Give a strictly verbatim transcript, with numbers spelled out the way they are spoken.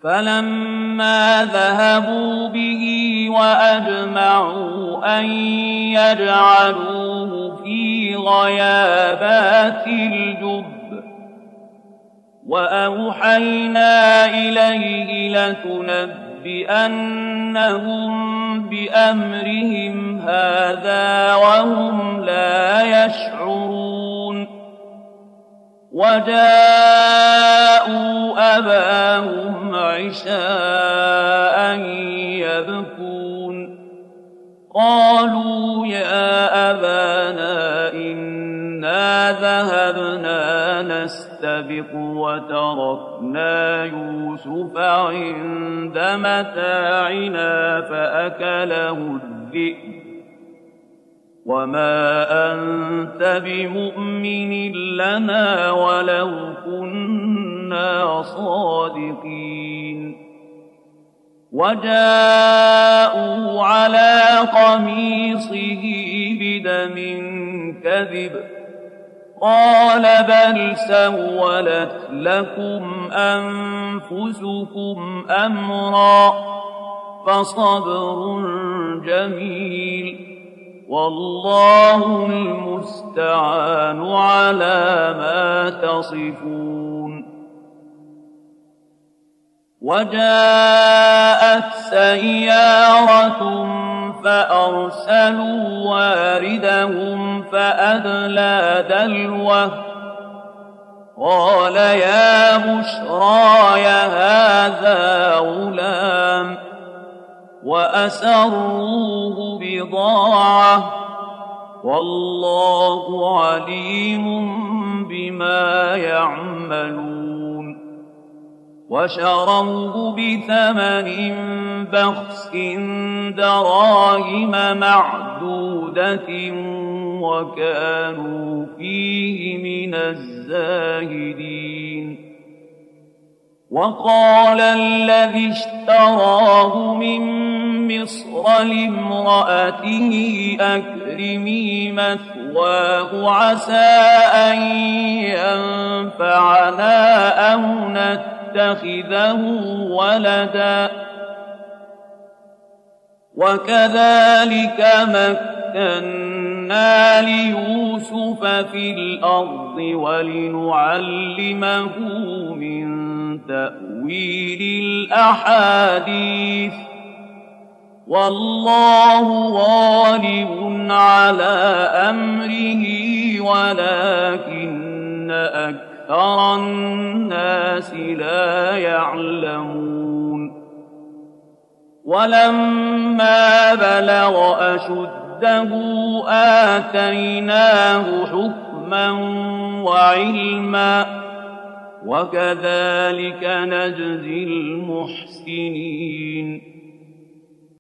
فلما ذهبوا به وأجمعوا أن يجعلوه في غيابات الجب وأوحينا إليه لتنبئنهم بأمرهم هذا وهم لا يشعرون وجاءوا أباهم عشاء يبكون قالوا يا أبانا إنا ذهبنا نستبق وتركنا يوسف عند متاعنا فأكله الذئب وما أنت بمؤمن لنا ولو كنا صادقين وجاءوا على قميصه بدم كذب قال بل سولت لكم أنفسكم أمرا فصبر جميل والله المستعان على ما تصفون وجاءت سيارة فأرسلوا واردهم فأدلى دلوه قال يا بشرى هذا غلام وأسروه بضاعة والله عليم بما يعملون وشروه بثمن بخس دراهم معدودة وكانوا فيه من الزاهدين وقال الذي اشتراه من مصر لامرأته أكرمي مثواه عسى أن ينفعنا أو نتخذه ولدا وكذلك مكنا ليوسف في الأرض ولنعلمه من تأويل الأحاديث والله غالب على أمره ولكن أكثر الناس لا يعلمون ولما بلغ أشده آتيناه حكما وعلما وكذلك نجزي المحسنين